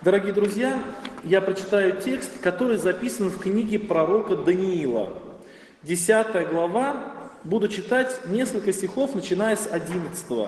Дорогие друзья, я прочитаю текст, который записан в книге пророка Даниила. 10 глава, буду читать несколько стихов, начиная с 11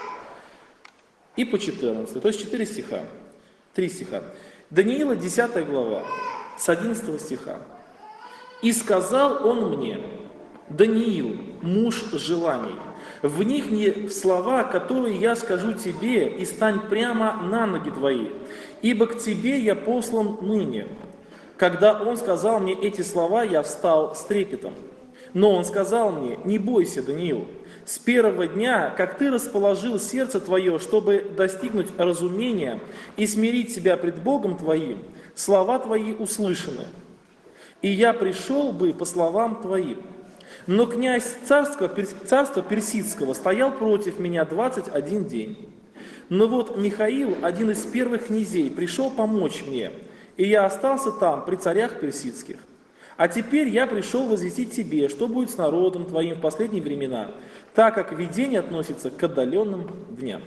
и по 14, то есть 4 стиха, 3 стиха. Даниила, 10 глава, с 11 стиха. «И сказал он мне: Даниил, муж желаний, вникни в слова, которые я скажу тебе, и стань прямо на ноги твои, ибо к тебе я послан ныне». Когда он сказал мне эти слова, я встал с трепетом. Но он сказал мне: не бойся, Даниил, с первого дня, как ты расположил сердце твое, чтобы достигнуть разумения и смирить себя пред Богом твоим, слова твои услышаны. И я пришел бы по словам твоим. Но князь царства персидского стоял против меня 21 день. Но вот Михаил, один из первых князей, пришел помочь мне, и я остался там, при царях персидских. А теперь я пришел возвестить тебе, что будет с народом твоим в последние времена, так как видение относится к отдаленным дням.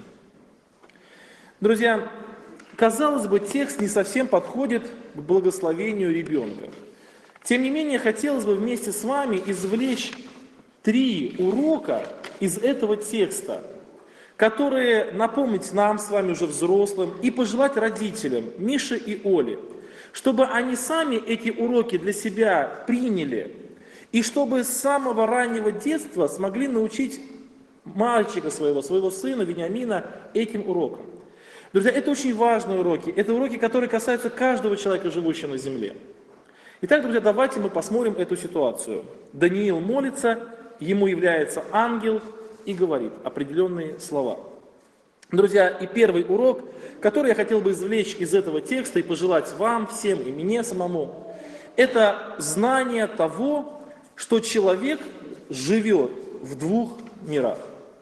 Друзья, казалось бы, текст не совсем подходит к благословению ребенка. Тем не менее, хотелось бы вместе с вами извлечь 3 урока из этого текста, которые напомнить нам с вами уже взрослым и пожелать родителям Мише и Оле, чтобы они сами эти уроки для себя приняли, и чтобы с самого раннего детства смогли научить мальчика своего сына Вениамина этим урокам. Друзья, это очень важные уроки, это уроки, которые касаются каждого человека, живущего на земле. Итак, друзья, давайте мы посмотрим эту ситуацию. Даниил молится, ему является ангел и говорит определенные слова. Друзья, и первый урок, который я хотел бы извлечь из этого текста и пожелать вам всем и мне самому, это знание того, что человек живет в 2 мирах.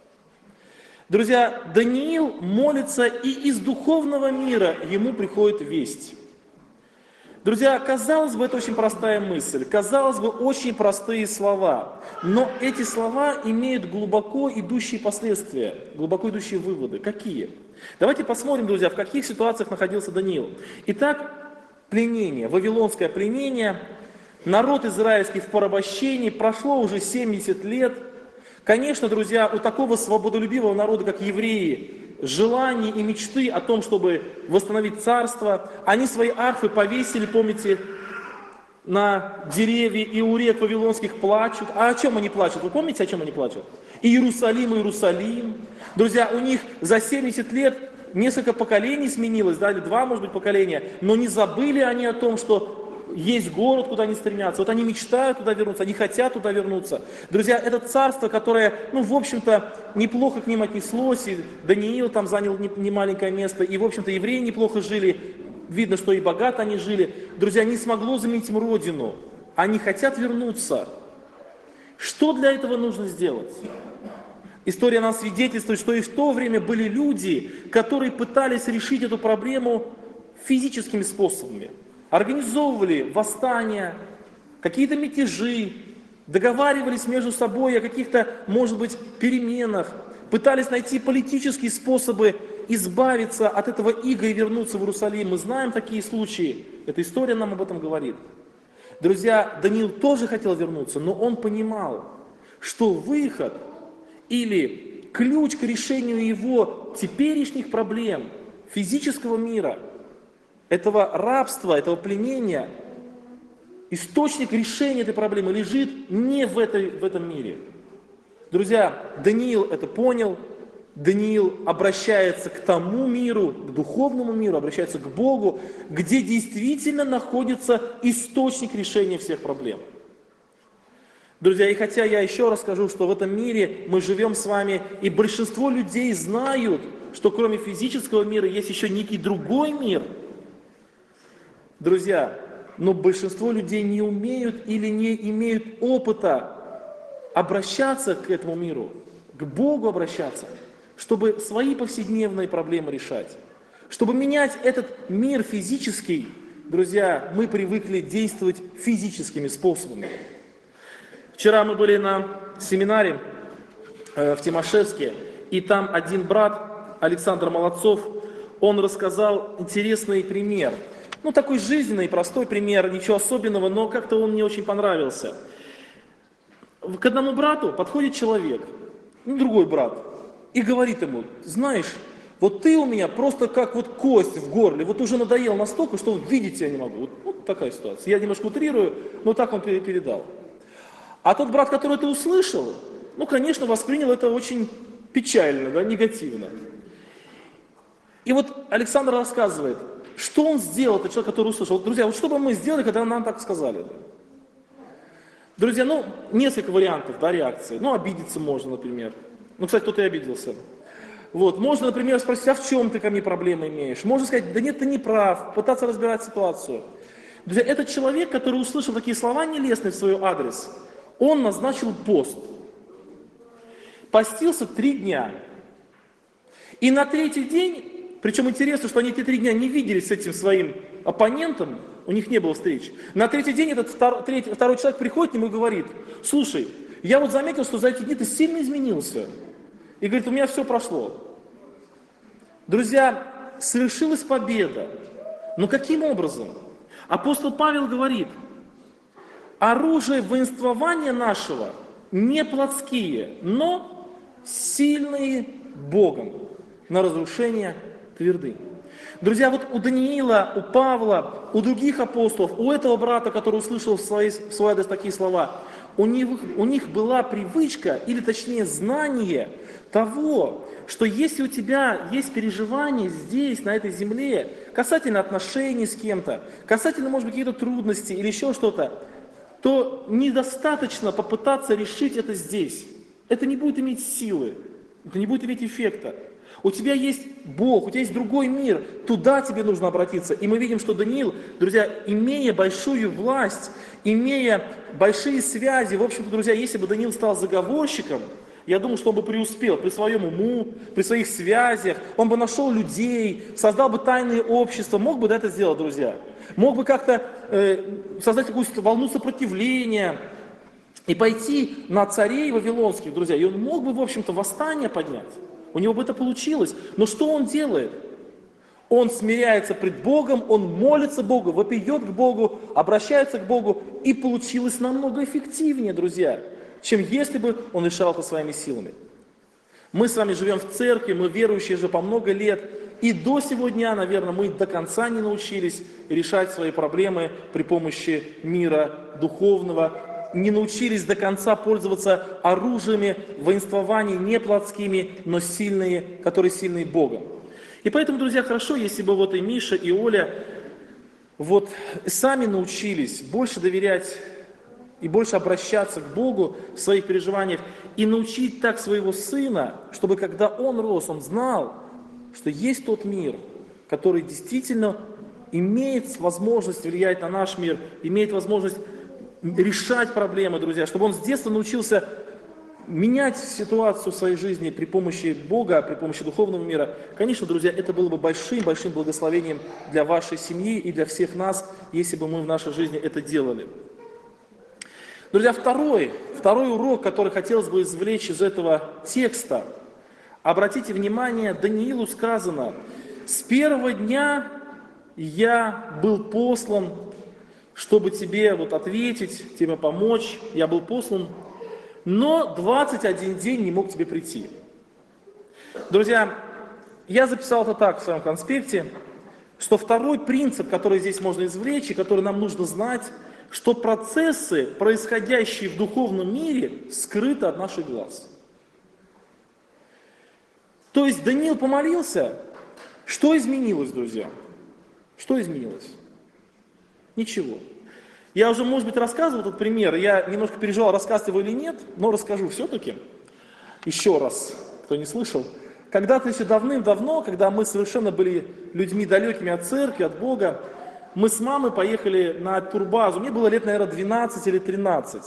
Друзья, Даниил молится, и из духовного мира ему приходит весть. Друзья, казалось бы, это очень простая мысль, казалось бы, очень простые слова, но эти слова имеют глубоко идущие последствия, глубоко идущие выводы. Какие? Давайте посмотрим, друзья, в каких ситуациях находился Даниил. Итак, пленение, вавилонское пленение, народ израильский в порабощении, прошло уже 70 лет. Конечно, друзья, у такого свободолюбивого народа, как евреи, желания и мечты о том, чтобы восстановить царство. Они свои арфы повесили, помните, на деревья, и у рек вавилонских плачут. А о чем они плачут? Вы помните, о чем они плачут? Иерусалим, Иерусалим. Друзья, у них за 70 лет несколько поколений сменилось, да, или 2, может быть, поколения, но не забыли они о том, что есть город, куда они стремятся. Вот они мечтают туда вернуться, они хотят туда вернуться. Друзья, это царство, которое, в общем-то, неплохо к ним отнеслось, и Даниил там занял немаленькое место, и, в общем-то, евреи неплохо жили, видно, что и богато они жили. Друзья, не смогло заменить им родину, они хотят вернуться. Что для этого нужно сделать? История нам свидетельствует, что и в то время были люди, которые пытались решить эту проблему физическими способами. Организовывали восстания, какие-то мятежи, договаривались между собой о каких-то, может быть, переменах, пытались найти политические способы избавиться от этого ига и вернуться в Иерусалим. Мы знаем такие случаи, эта история нам об этом говорит. Друзья, Даниил тоже хотел вернуться, но он понимал, что выход или ключ к решению его теперешних проблем, физического мира, этого рабства, этого пленения, источник решения этой проблемы лежит не в этом мире. Друзья, Даниил это понял, Даниил обращается к тому миру, к духовному миру, обращается к Богу, где действительно находится источник решения всех проблем. Друзья, и хотя я еще раз скажу, что в этом мире мы живем с вами, и большинство людей знают, что кроме физического мира есть еще некий другой мир, друзья, но большинство людей не умеют или не имеют опыта обращаться к этому миру, к Богу обращаться, чтобы свои повседневные проблемы решать. Чтобы менять этот мир физический, друзья, мы привыкли действовать физическими способами. Вчера мы были на семинаре в Тимашевске, и там один брат, Александр Молодцов, он рассказал интересный пример. Ну, такой жизненный, простой пример, ничего особенного, но как-то он мне очень понравился. К одному брату подходит человек, другой брат, и говорит ему: знаешь, вот ты у меня просто как вот кость в горле, вот уже надоел настолько, что видеть тебя не могу. Вот такая ситуация. Я немножко утрирую, но так он передал. А тот брат, который это услышал, ну, конечно, воспринял это очень печально, да, негативно. И вот Александр рассказывает, что он сделал, этот человек, который услышал. Друзья, вот что бы мы сделали, когда нам так сказали? Друзья, ну, несколько вариантов, да, реакции. Ну, обидеться можно, например. Ну, кстати, кто-то и обиделся. Вот, можно, например, спросить: а в чем ты ко мне проблемы имеешь? Можно сказать: да нет, ты не прав, пытаться разбирать ситуацию. Друзья, этот человек, который услышал такие слова нелестные в свой адрес, он назначил пост. Постился 3 дня. И на 3-й день, причем интересно, что они эти 3 дня не виделись с этим своим оппонентом, у них не было встреч. На 3-й день этот второй человек приходит к нему и говорит: слушай, я вот заметил, что за эти дни ты сильно изменился. И говорит: у меня все прошло. Друзья, совершилась победа. Но каким образом? Апостол Павел говорит: оружие воинствования нашего не плотские, но сильные Богом на разрушение твердынь. Друзья, вот у Даниила, у Павла, у других апостолов, у этого брата, который услышал в свой адрес такие слова, у них была привычка, или точнее знание того, что если у тебя есть переживания здесь, на этой земле, касательно отношений с кем-то, касательно, может быть, каких-то трудностей или еще что-то, то недостаточно попытаться решить это здесь. Это не будет иметь силы, это не будет иметь эффекта. У тебя есть Бог, у тебя есть другой мир, туда тебе нужно обратиться. И мы видим, что Даниил, друзья, имея большую власть, имея большие связи, в общем-то, друзья, если бы Даниил стал заговорщиком, я думаю, что он бы преуспел при своем уму, при своих связях, он бы нашел людей, создал бы тайные общества, мог бы это сделать, друзья. Мог бы как-то создать какую-то волну сопротивления и пойти на царей вавилонских, друзья, и он мог бы, в общем-то, восстание поднять. У него бы это получилось. Но что он делает? Он смиряется пред Богом, он молится Богу, вопиет к Богу, обращается к Богу, и получилось намного эффективнее, друзья, чем если бы он решал это своими силами. Мы с вами живем в церкви, мы верующие же по много лет, и до сегодня, наверное, мы до конца не научились решать свои проблемы при помощи мира духовного, не научились до конца пользоваться оружиями воинствования, не плотскими, но сильные, которые сильные Богом. И поэтому, друзья, хорошо, если бы вот и Миша, и Оля вот сами научились больше доверять и больше обращаться к Богу в своих переживаниях, и научить так своего сына, чтобы когда он рос, он знал, что есть тот мир, который действительно имеет возможность влиять на наш мир, имеет возможность решать проблемы, друзья, чтобы он с детства научился менять ситуацию в своей жизни при помощи Бога, при помощи духовного мира. Конечно, друзья, это было бы большим-большим благословением для вашей семьи и для всех нас, если бы мы в нашей жизни это делали. Друзья, второй урок, который хотелось бы извлечь из этого текста. Обратите внимание, Даниилу сказано: с первого дня я был послан, чтобы тебе вот ответить, тебе помочь, я был послан, но 21 день не мог тебе прийти. Друзья, я записал это так в своем конспекте, что второй принцип, который здесь можно извлечь, и который нам нужно знать, что процессы, происходящие в духовном мире, скрыты от наших глаз. То есть Даниил помолился, что изменилось, друзья? Что изменилось? Ничего. Я уже, может быть, рассказывал этот пример, я немножко переживал, рассказывать его или нет, но расскажу все-таки, еще раз, кто не слышал. Когда-то еще давным-давно, когда мы совершенно были людьми далекими от церкви, от Бога, мы с мамой поехали на турбазу, мне было лет, наверное, 12 или 13.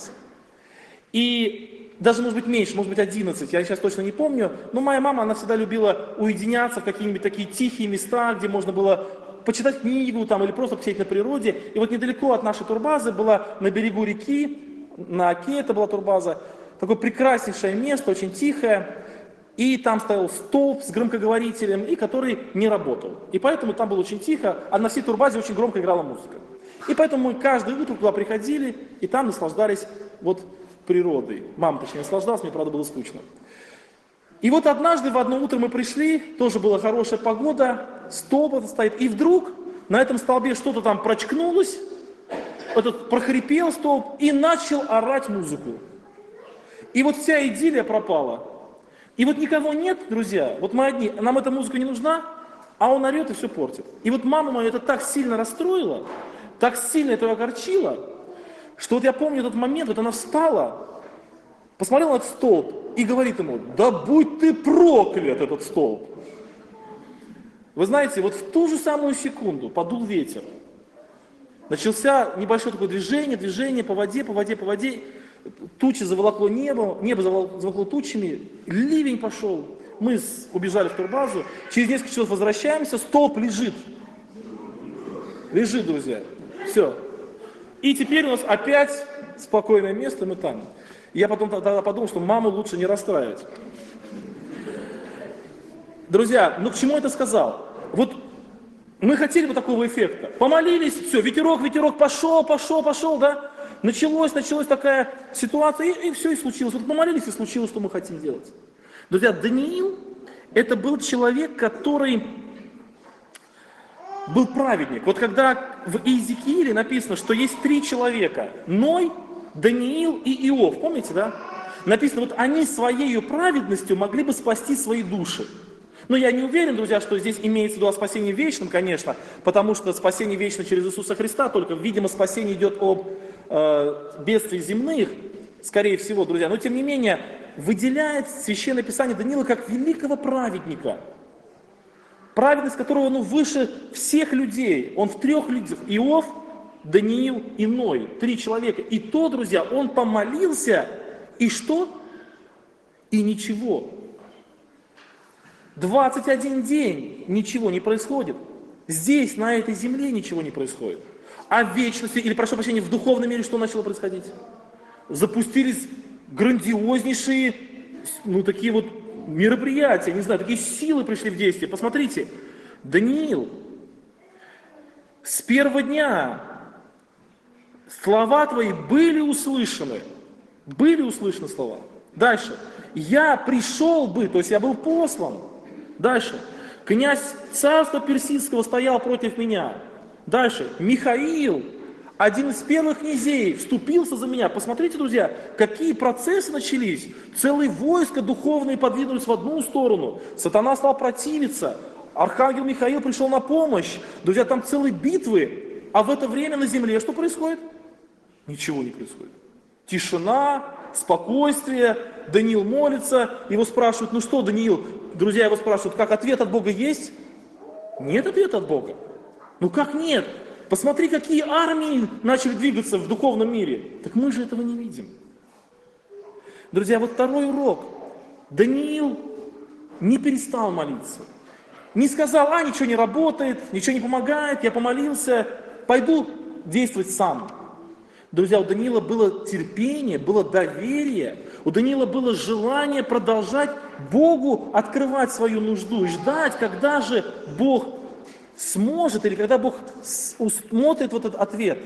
И даже, может быть, меньше, может быть, 11, я сейчас точно не помню, но моя мама, она всегда любила уединяться в какие-нибудь такие тихие места, где можно было почитать книгу там, или просто посидеть на природе. И вот недалеко от нашей турбазы была на берегу реки, на Оке это была турбаза, такое прекраснейшее место, очень тихое. и там стоял столб с громкоговорителем, и который не работал. И поэтому там было очень тихо, а на всей турбазе очень громко играла музыка. И поэтому мы каждое утро туда приходили, и там наслаждались вот природой. Мама, точнее, наслаждалась, мне, правда, было скучно. И вот однажды в одно утро мы пришли, тоже была хорошая погода, столб стоит, и вдруг на этом столбе что-то там прочкнулось, этот прохрипел столб и начал орать музыку. И вот вся идиллия пропала. И вот никого нет, друзья, вот мы одни, нам эта музыка не нужна, а он орет и все портит. И вот мама моя это так сильно расстроила, так сильно это огорчило, что вот я помню этот момент, вот она встала, посмотрела на этот столб и говорит ему: да будь ты проклят, этот столб. Вы знаете, вот в ту же самую секунду подул ветер. Начался небольшое такое движение по воде, тучи заволокло небо заволокло тучами, ливень пошел. Мы убежали в турбазу, через несколько часов возвращаемся, столб лежит. Лежит, друзья. Все. И теперь у нас опять спокойное место, мы там. Я потом тогда подумал, что маму лучше не расстраивать. Друзья, ну к чему это сказал? Вот мы хотели бы такого эффекта. Помолились, все, ветерок пошел, да? Началась такая ситуация, и все, и случилось. Вот помолились, и случилось, что мы хотим делать. Друзья, Даниил – это был человек, который был праведник. Вот когда в Иезекииле написано, что есть 3 человека – Ной, Даниил и Иов, помните, да? Написано, вот они своей праведностью могли бы спасти свои души. Но я не уверен, друзья, что здесь имеется в виду о спасении вечном, конечно, потому что спасение вечно через Иисуса Христа, только, видимо, спасение идет об бедствий земных, скорее всего, друзья. Но, тем не менее, выделяет Священное Писание Даниила как великого праведника. Праведность которого, выше всех людей. Он в 3 людях. Иов, Даниил и Ной. 3 человека. И то, друзья, он помолился, и что? И ничего. 21 день ничего не происходит. Здесь, на этой земле, ничего не происходит. А в вечности, или, прошу прощения, в духовном мире что начало происходить? Запустились грандиознейшие, такие вот мероприятия, не знаю, такие силы пришли в действие. Посмотрите, Даниил, с первого дня слова твои были услышаны слова. Дальше, я пришел бы, то есть я был послан. Дальше, князь царства персидского стоял против меня. Дальше, Михаил, один из первых князей, вступился за меня. Посмотрите, друзья, какие процессы начались. Целые войска духовные подвинулись в одну сторону. Сатана стал противиться. Архангел Михаил пришел на помощь. Друзья, там целые битвы. А в это время на земле что происходит? Ничего не происходит. Тишина, спокойствие. Даниил молится. Его спрашивают, ну что, Даниил? Друзья его спрашивают, как ответ от Бога есть? Нет ответа от Бога. Ну как нет? Посмотри, какие армии начали двигаться в духовном мире. Так мы же этого не видим. Друзья, вот второй урок. Даниил не перестал молиться. Не сказал, ничего не работает, ничего не помогает, я помолился, пойду действовать сам. Друзья, у Даниила было терпение, было доверие, у Даниила было желание продолжать Богу открывать свою нужду и ждать, когда же Бог сможет, или когда Бог усмотрит вот этот ответ.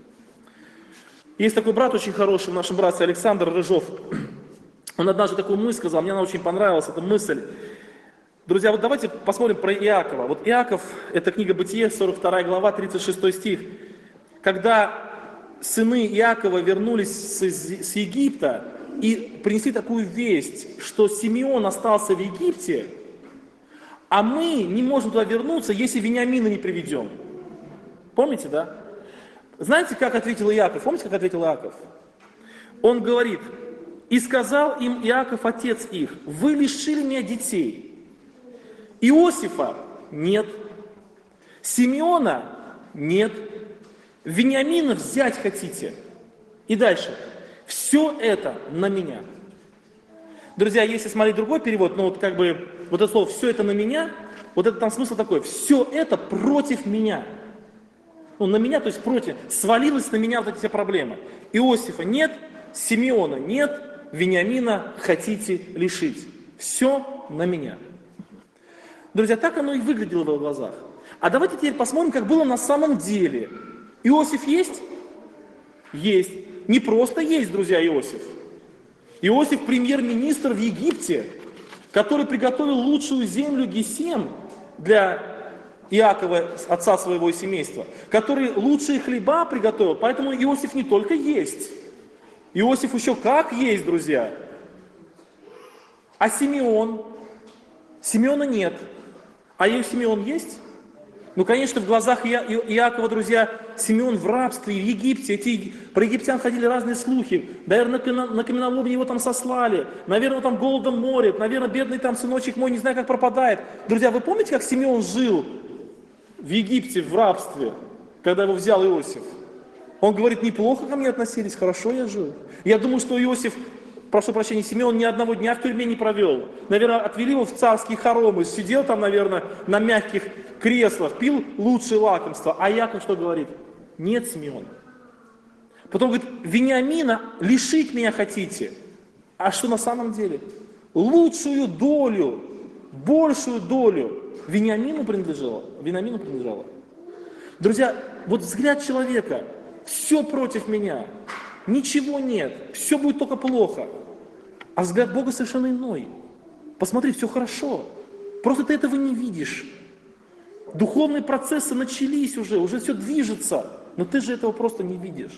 Есть такой брат очень хороший в нашем братстве, Александр Рыжов. Он однажды такую мысль сказал, мне она очень понравилась, эта мысль. Друзья, вот давайте посмотрим про Иакова. Вот Иаков, это книга Бытие, 42 глава, 36 стих. Когда сыны Иакова вернулись с Египта и принесли такую весть, что Симеон остался в Египте, а мы не можем туда вернуться, если Вениамина не приведем. Помните, да? Знаете, как ответил Иаков? Помните, как ответил Иаков? Он говорит, и сказал им Иаков, отец их, вы лишили меня детей. Иосифа нет. Симеона нет. Вениамина взять хотите. И дальше. Все это на меня. Друзья, если смотреть другой перевод, вот это слово «все это на меня», вот это там смысл такой, все это против меня. На меня, то есть против, свалилось на меня вот эти все проблемы. Иосифа нет, Симеона нет, Вениамина хотите лишить. Все на меня. Друзья, так оно и выглядело в его глазах. А давайте теперь посмотрим, как было на самом деле. Иосиф есть? Есть. Не просто есть, друзья, Иосиф. Иосиф премьер-министр в Египте, который приготовил лучшую землю Гесем для Иакова, отца своего семейства, который лучшие хлеба приготовил. Поэтому Иосиф не только есть. Иосиф еще как есть, друзья. А Симеон? Симеона нет. А Симеон есть? Ну, конечно, в глазах Иакова, друзья, Симеон в рабстве, в Египте. Про египтян ходили разные слухи. Наверное, на каменоломне его там сослали. Наверное, там голодом морит. Наверное, бедный там сыночек мой, не знаю, как пропадает. Друзья, вы помните, как Симеон жил в Египте в рабстве, когда его взял Иосиф? Он говорит, неплохо ко мне относились, хорошо я жил. Я думаю, что Иосиф, прошу прощения, Симеон ни одного дня в тюрьме не провел. Наверное, отвели его в царские хоромы, сидел там, наверное, на мягких креслах, пил лучшие лакомства. А Яков что говорит? Нет, Симеон. Потом говорит, Вениамина лишить меня хотите. А что на самом деле? Лучшую долю, большую долю Вениамину принадлежала. Друзья, вот взгляд человека, все против меня, ничего нет, все будет только плохо. А взгляд Бога совершенно иной. Посмотри, все хорошо. Просто ты этого не видишь. Духовные процессы начались уже все движется, но ты же этого просто не видишь.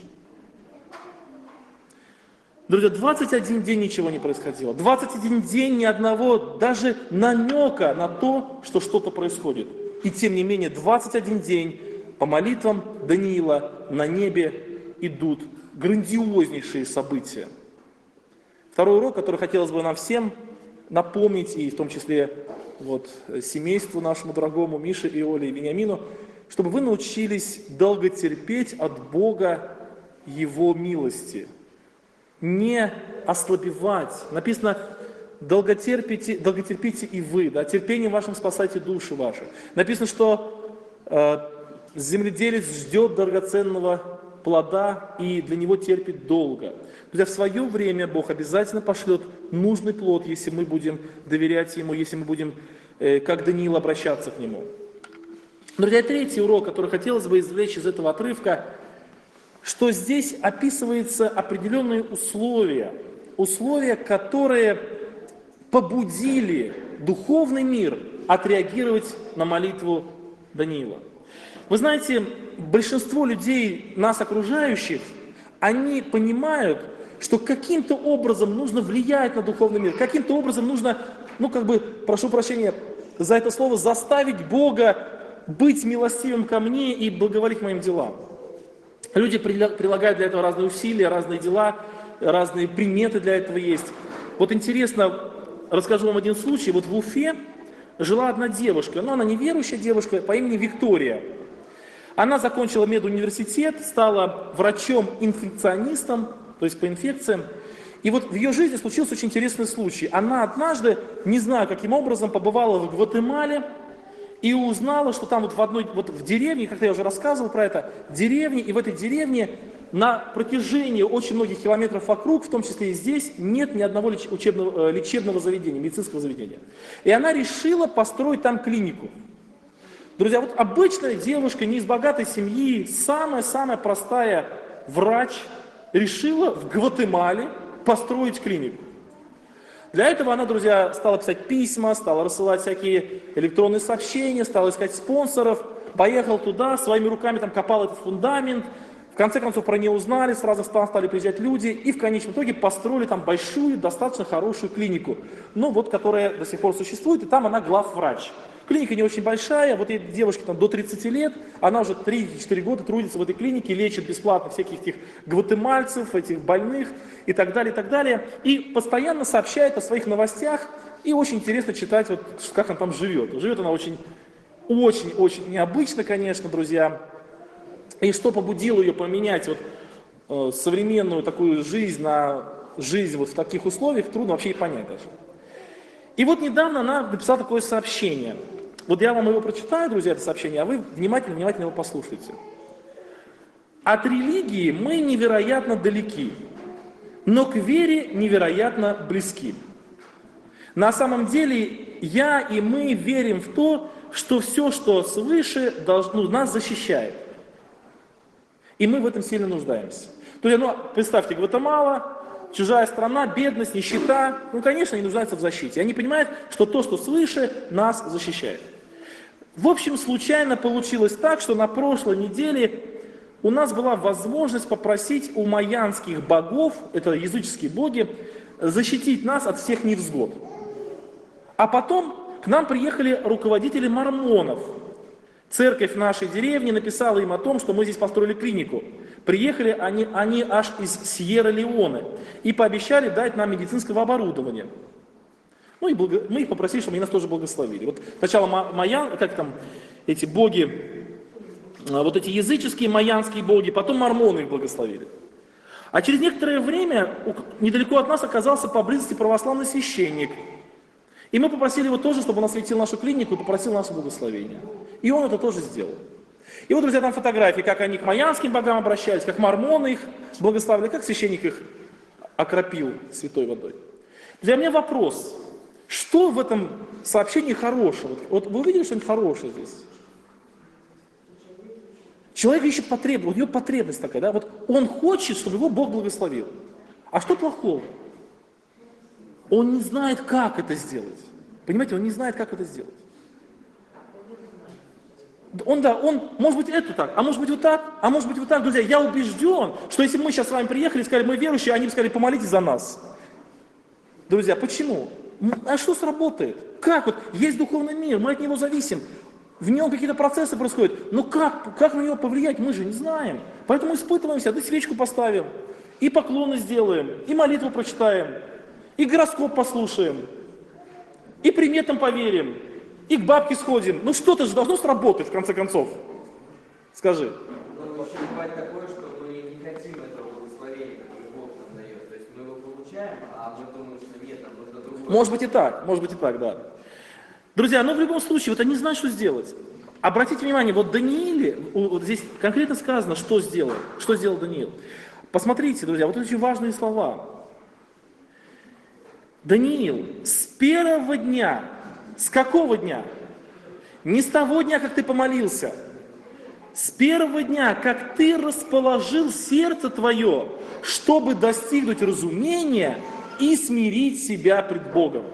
Друзья, 21 день ничего не происходило. 21 день ни одного даже намека на то, что что-то происходит. И тем не менее, 21 день по молитвам Даниила на небе идут грандиознейшие события. Второй урок, который хотелось бы нам всем напомнить, и в том числе семейству нашему дорогому, Мише, Иоле и Вениамину, чтобы вы научились долготерпеть от Бога Его милости. Не ослабевать. Написано, долготерпите и вы, да, терпением вашим спасайте души ваши. Написано, что земледелец ждет драгоценного плода и для него терпит долго. Друзья, в свое время Бог обязательно пошлет нужный плод, если мы будем доверять Ему, если мы будем, как Даниил, обращаться к Нему. Друзья, третий урок, который хотелось бы извлечь из этого отрывка, что здесь описываются определенные условия, которые побудили духовный мир отреагировать на молитву Даниила. Вы знаете, большинство людей, нас окружающих, они понимают, что каким-то образом нужно влиять на духовный мир, каким-то образом нужно, прошу прощения за это слово, заставить Бога быть милостивым ко мне и благоволить моим делам. Люди прилагают для этого разные усилия, разные дела, разные приметы для этого есть. Вот интересно, расскажу вам один случай. Вот в Уфе жила одна девушка, но она неверующая девушка по имени Виктория. Она закончила медуниверситет, стала врачом-инфекционистом, то есть по инфекциям. И вот в ее жизни случился очень интересный случай. Она однажды, не знаю каким образом, побывала в Гватемале и узнала, что там в деревне, как я уже рассказывал про это, деревне, и в этой деревне на протяжении очень многих километров вокруг, в том числе и здесь, нет ни одного лечебного заведения, медицинского заведения. И она решила построить там клинику. Друзья, вот обычная девушка, не из богатой семьи, самая простая врач, решила в Гватемале построить клинику. Для этого она, друзья, стала писать письма, стала рассылать всякие электронные сообщения, стала искать спонсоров, поехал туда, своими руками там копал этот фундамент. В конце концов про нее узнали, сразу стали приезжать люди, и в конечном итоге построили там большую, достаточно хорошую клинику, которая до сих пор существует, и там она главврач. Клиника не очень большая, вот этой девушке там до 30 лет, она уже 3-4 года трудится в этой клинике, лечит бесплатно всяких этих гватемальцев, этих больных и так далее, и так далее. И постоянно сообщает о своих новостях, и очень интересно читать, как она там живет. Живет она очень необычно, конечно, друзья. И что побудило ее поменять современную такую жизнь на жизнь в таких условиях, трудно вообще и понять даже. И вот недавно она написала такое сообщение. Вот я вам его прочитаю, друзья, это сообщение, а вы внимательно его послушайте. От религии мы невероятно далеки, но к вере невероятно близки. На самом деле, я и мы верим в то, что все, что свыше, нас защищает. И мы в этом сильно нуждаемся. То есть, представьте, Гватемала, чужая страна, бедность, нищета, конечно, они нуждаются в защите. Они понимают, что то, что свыше, нас защищает. В общем, случайно получилось так, что на прошлой неделе у нас была возможность попросить у майянских богов, это языческие боги, защитить нас от всех невзгод. А потом к нам приехали руководители мормонов. Церковь в нашей деревне написала им о том, что мы здесь построили клинику. Приехали они аж из Сьерра-Леоне и пообещали дать нам медицинского оборудования. Мы их попросили, чтобы они нас тоже благословили. Вот сначала эти боги, вот эти языческие майянские боги, потом мормоны их благословили. А через некоторое время недалеко от нас оказался поблизости православный священник. И мы попросили его тоже, чтобы он осветил нашу клинику и попросил наше благословение. И он это тоже сделал. И вот, друзья, там фотографии, как они к майянским богам обращались, как мормоны их благословили, как священник их окропил святой водой. Для меня вопрос, что в этом сообщении хорошего? Вот вы увидели что-нибудь хорошее здесь? Человек ищет потребность, у него потребность такая, да? Вот он хочет, чтобы его Бог благословил. А что плохого? Он не знает, как это сделать. Понимаете, он не знает, как это сделать. Он, может быть, это так, а может быть, вот так, а может быть, вот так. Друзья, я убежден, что если бы мы сейчас с вами приехали и сказали, мы верующие, они бы сказали, помолитесь за нас. Друзья, почему? А что сработает? Как? Вот есть духовный мир, мы от него зависим. В нем какие-то процессы происходят. Но как на него повлиять, мы же не знаем. Поэтому испытываемся, да свечку поставим, и поклоны сделаем, и молитву прочитаем, и гороскоп послушаем, и приметам поверим, и к бабке сходим. Что-то же должно сработать, в конце концов. Скажи. Но еще бывает такое, что мы не хотим этого благословения, которое Бог нам дает. То есть мы его получаем, а мы думаем, что нет, нам нужно другое. Может быть и так, да. Друзья, в любом случае, они знают, что сделать. Обратите внимание, вот Данииле, вот здесь конкретно сказано, что сделал Даниил. Посмотрите, друзья, вот очень важные слова. Даниил, с первого дня, с какого дня? Не с того дня, как ты помолился. С первого дня, как ты расположил сердце твое, чтобы достигнуть разумения и смирить себя пред Богом.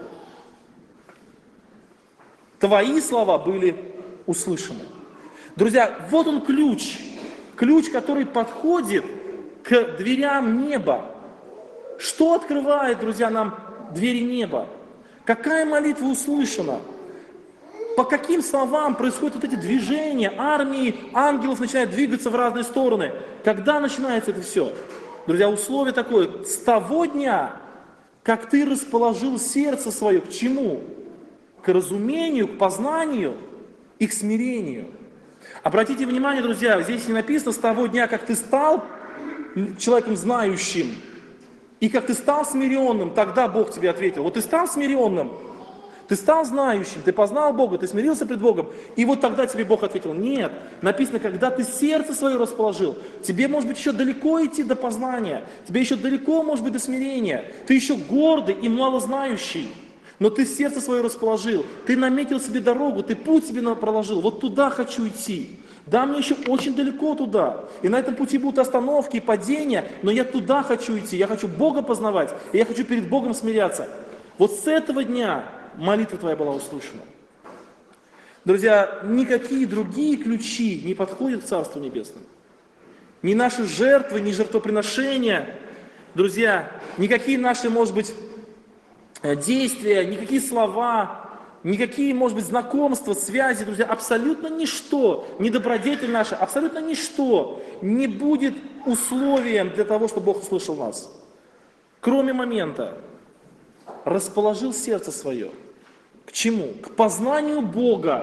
Твои слова были услышаны. Друзья, вот он ключ, который подходит к дверям неба. Что открывает, друзья, нам двери неба? Какая молитва услышана? По каким словам происходят вот эти движения, армии ангелов начинают двигаться в разные стороны? Когда начинается это все? Друзья, условие такое, с того дня, как ты расположил сердце свое, к чему? К разумению, к познанию и к смирению. Обратите внимание, друзья, здесь не написано с того дня, как ты стал человеком знающим, и как ты стал смиренным, тогда Бог тебе ответил. Вот ты стал смиренным, ты стал знающим, ты познал Бога, ты смирился пред Богом, и вот тогда тебе Бог ответил. Нет, написано, когда ты сердце свое расположил, тебе, может быть, еще далеко идти до познания, тебе еще далеко, может быть, до смирения, ты еще гордый и малознающий. Но ты сердце свое расположил, ты наметил себе дорогу, ты путь себе проложил, вот туда хочу идти. Да, мне еще очень далеко туда, и на этом пути будут остановки и падения, но я туда хочу идти, я хочу Бога познавать, и я хочу перед Богом смиряться. Вот с этого дня молитва твоя была услышана. Друзья, никакие другие ключи не подходят к Царству Небесному. Ни наши жертвы, ни жертвоприношения, друзья, никакие наши, может быть, действия, никакие слова, никакие, может быть, знакомства, связи, друзья, абсолютно ничто, ни добродетель наша, абсолютно ничто не будет условием для того, чтобы Бог услышал нас. Кроме момента, расположил сердце свое. К чему? К познанию Бога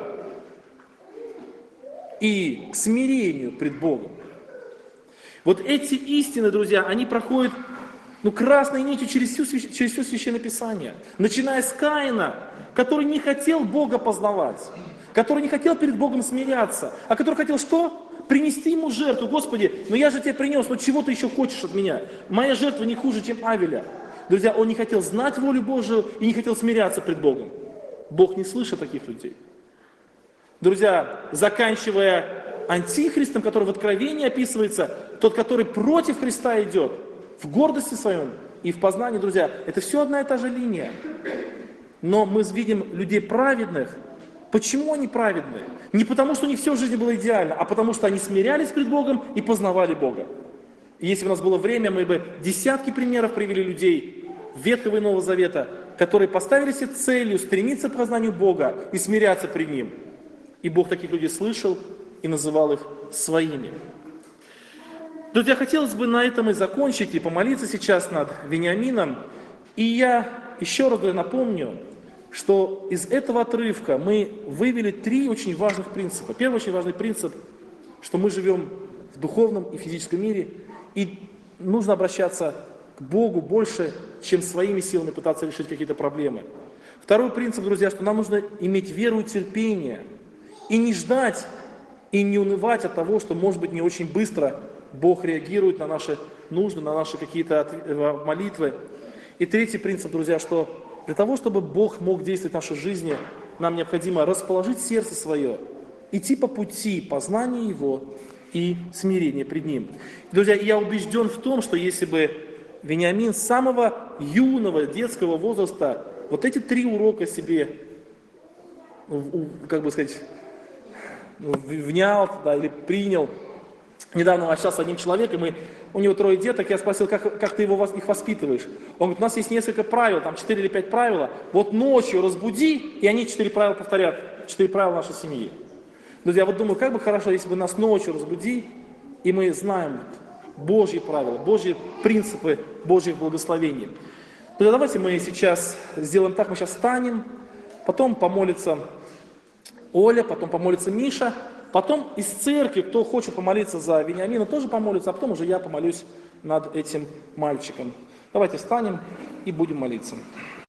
и к смирению пред Богом. Вот эти истины, друзья, они проходят красной нитью через все Священное Писание. Начиная с Каина, который не хотел Бога познавать, который не хотел перед Богом смиряться, а который хотел что? Принести ему жертву. Господи, я же тебе принес, чего ты еще хочешь от меня? Моя жертва не хуже, чем Авеля. Друзья, он не хотел знать волю Божию и не хотел смиряться пред Богом. Бог не слышит таких людей. Друзья, заканчивая антихристом, который в Откровении описывается, тот, который против Христа идет, в гордости своем и в познании, друзья, это все одна и та же линия. Но мы видим людей праведных. Почему они праведные? Не потому, что у них все в жизни было идеально, а потому, что они смирялись пред Богом и познавали Бога. И если бы у нас было время, мы бы десятки примеров привели людей Ветхого и Нового Завета, которые поставили себе целью стремиться к познанию Бога и смиряться пред Ним. И Бог таких людей слышал и называл их своими. Друзья, хотелось бы на этом и закончить, и помолиться сейчас над Вениамином. И я еще раз напомню, что из этого отрывка мы вывели 3 очень важных принципа. Первый очень важный принцип, что мы живем в духовном и физическом мире, и нужно обращаться к Богу больше, чем своими силами пытаться решить какие-то проблемы. Второй принцип, друзья, что нам нужно иметь веру и терпение, и не ждать, и не унывать от того, что, может быть, не очень быстро Бог реагирует на наши нужды, на наши какие-то молитвы. И третий принцип, друзья, что для того, чтобы Бог мог действовать в нашей жизни, нам необходимо расположить сердце свое, идти по пути познания Его и смирения пред Ним. Друзья, я убежден в том, что если бы Вениамин с самого юного детского возраста вот эти 3 урока себе, как бы сказать, внял, да, или принял. Недавно общался с одним человеком, и у него 3 деток, я спросил, как ты их воспитываешь? Он говорит, у нас есть несколько правил, там 4 или 5 правил, вот ночью разбуди, и они 4 правила повторят, 4 правила нашей семьи. Друзья, вот думаю, как бы хорошо, если бы нас ночью разбуди, и мы знаем Божьи правила, Божьи принципы, Божьих благословений. Друзья, давайте мы сейчас сделаем так, мы сейчас встанем, потом помолится Оля, потом помолится Миша, потом из церкви, кто хочет помолиться за Вениамина, тоже помолится, а потом уже я помолюсь над этим мальчиком. Давайте встанем и будем молиться.